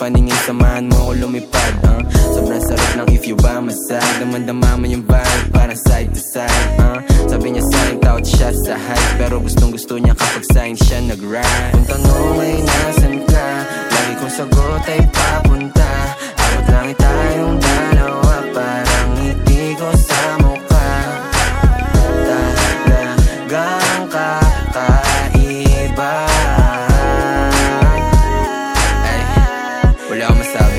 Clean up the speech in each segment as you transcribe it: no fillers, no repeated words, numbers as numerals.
paningin, samahan mo ko lumipad. Sobrang sarap ng if you by my side. Damandama mo yung vibe, parang side to side. Sabi niya sa'kin, tawad siya sa hype, pero gustong gusto niya kapag sa'kin siya nag-ride. Kung tanong ay nasan ka, lagi kong sagot ay papunta. Abot lang tayong dalawa, parang ngiti ko sa mukha. Talagang kakaiba. Ay, wala akong masabi.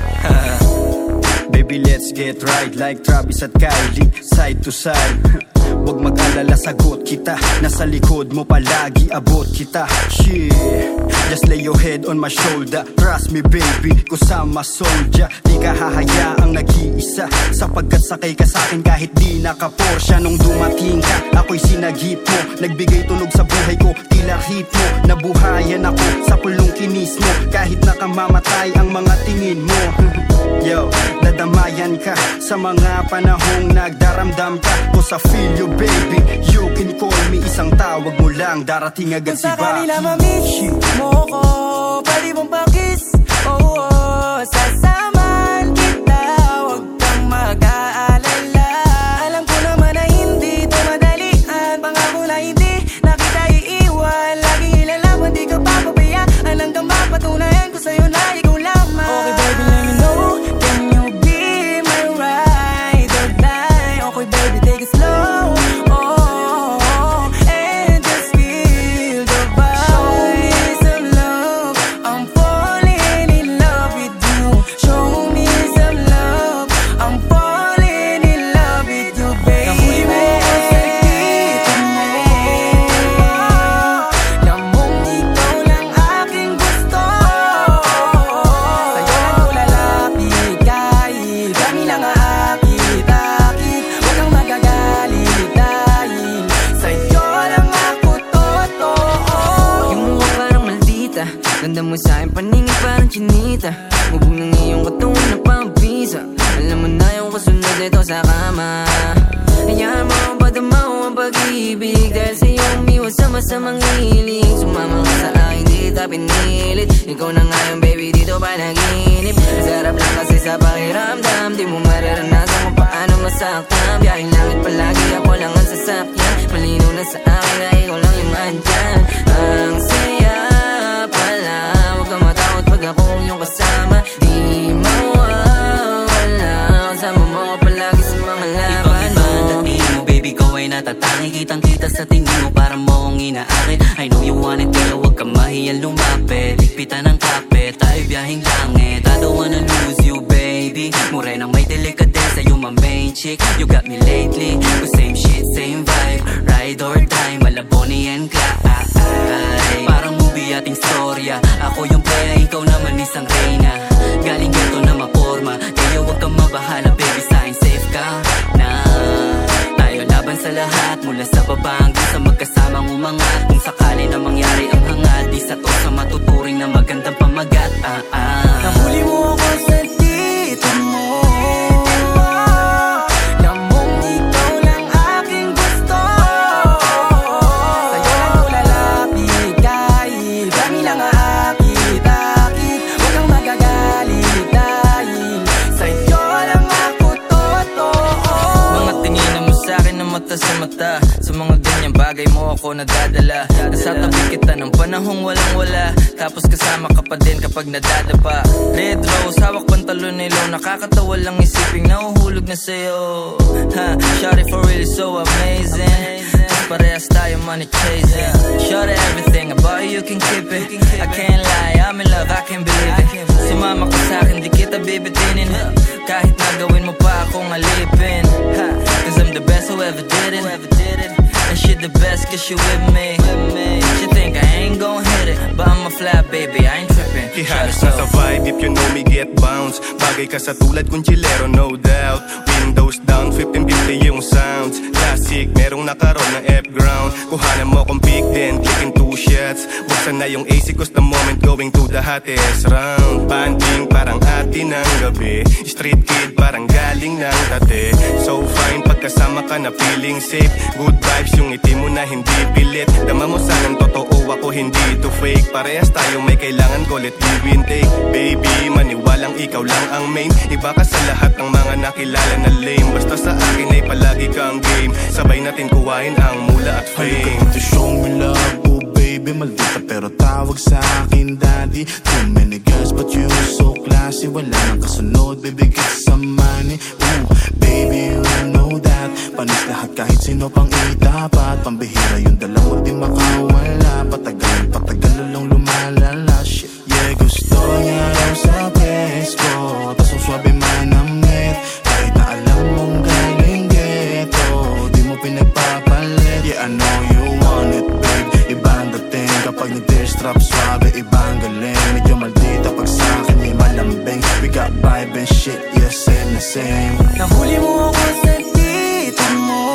Baby, let's get right like Travis at Kylie, side to side. Huwag mag-alala, sagot kita. Nasa likod mo palagi, abot kita. Shit, just lay your head on my shoulder. Trust me baby, kusama soldier. Di ka hahayaang nag-iisa, sapagkat sakay ka sa'kin kahit di naka-Porsche. Nung dumating ka, ako'y sinagip mo. Nagbigay tunog sa buhay ko, tila ritmo. Nabuhayan ako sa pulong kinis mo. Kahit nakamamatay ang mga tingin mo. Yo, nadamayan ka sa mga panahong nagdaramdam ka. Kung sa feel you baby, you can call me. Isang tawag mo lang, darating agad si Baki. Kung sa kanila ma-miss mo ko, pwede mong pakis. Oh, sasamahan kita, huwag kang mag-aalala. Alam ko naman na hindi ito madalian. Pangako na hindi na kita iiwan. Lagi ilalaman, di ka papabayaan. Hanggang mapatunayan ko sa'yo na ikaw lamang. Okay baby, let me know, can you be my ride or die? Okay baby, take it slow. Ganda mo sa'kin, paningin parang chinita. Mubog ng iyong katawan na pampisa. Alam mo na yung kasunod nito sa kama. Hayaan mo ang padamaw ang pag-ibig. Dahil sa'yo umiwas sa masamang hilig. Sumama ka sa akin, di kita pinilit. Ikaw na nga yung baby dito panaginip. Sarap lang kasi sa pakiramdam. Di mo mararanasan kung paano masaktan. Biyahing langit palagi, ako lang ang sasakyan. Malinaw na sa akin na ikaw lang yung andyan. Ang saya pala, huwag kang matakot pag akong yung kasama. Di mawawala, kasama mo ko palagi sa mga laban mo. Dating mo baby ko ay natatangi. Kitang kita sa tingin mo, para mo akong inaakit. I know you want it pero huwag kang mahiyang lumapit. Higpitan ng kapit, tayo biyahing langit. I don't wanna lose you baby. Morenang may delikadesa, you my main chick. You got me lately, but same shit, same vibe. Ride or die, Malaboni and Clyde. Parang movie ating storya. Ako yung playa, ikaw naman isang reyna. Galing geto na maporma, kaya huwag kang mabahala baby, sa'kin safe ka na. Tayo laban sa lahat, mula sa baba hanggang sa magkasamang umangat. Kung sakali na mangyari ang hangat, isa to sa matuturing na magandang pamagat. Nahuli mo ako sa dito mo. Mata sa mata, sa mga ganyang bagay mo ako nadadala. Nasa tabi kita ng panahong walang wala, tapos kasama ka pa din kapag nadadapa. Red rose, hawak pantalon nilo, nakakatawa lang isiping nahuhulog na sa'yo. Shawty for really so amazing. Parehas tayo money chasing. Shawty everything about you can keep it. I can't lie, I'm in love, I can't believe it. Sumama ka sa'kin, di kita bibitinin. Kahit nagawin mo pa akong alipin. Cause I'm the best who ever did it. And she the best cause she with me. She think I ain't gon' hit it, but I'm a fly baby, I ain't trippin'. Ihalos na sa vibe, if you know me get bounce. Bagay ka sa tulad kong chilero, no doubt. Windows down, 1550 yung sounds. Classic, merong nakaroon ng F-ground. Kuhanan mo kong pick din, clicking 2 shots. Buksan na yung AC cause the moment going to the hottest round. Banding parang atin ng gabi, street kid parang galing ng tate. So fine pagkasama ka na feeling safe, good vibes yung ngiti mo na hindi pilit. Dama mo sanang totoo ako hindi to fake, parehas tayo may kailangan ko let give and take. Baby maniwalang ikaw lang ang main, iba ka sa lahat ng mga nakilala na lame. Basta sa akin ay palagi kang game, sabay natin kuhain ang mula at fame. Halika dito show me love, oh baby maldita pero tawag sa akin daddy. Too many girls but you so classy, wala nang kasunod bibigay sa money. Ooh, baby you know that, panis lahat kahit sino pang itapat. Pambihira yung dala mo di makawala, patagal lang lumalala. Shit, yeah gusto niya raw sa presko, tas ang swabe manamit, kahit na alam mong galing ghetto, di mo pinagpapalit. Yeah I know you want it babe, ibang dating kapag nag-distrap swabe, ibang galing. Medyo maldita pag sa'kin may malambing, we got vibe and shit, yeah same na same. Nahuli mo ako sa dito mo,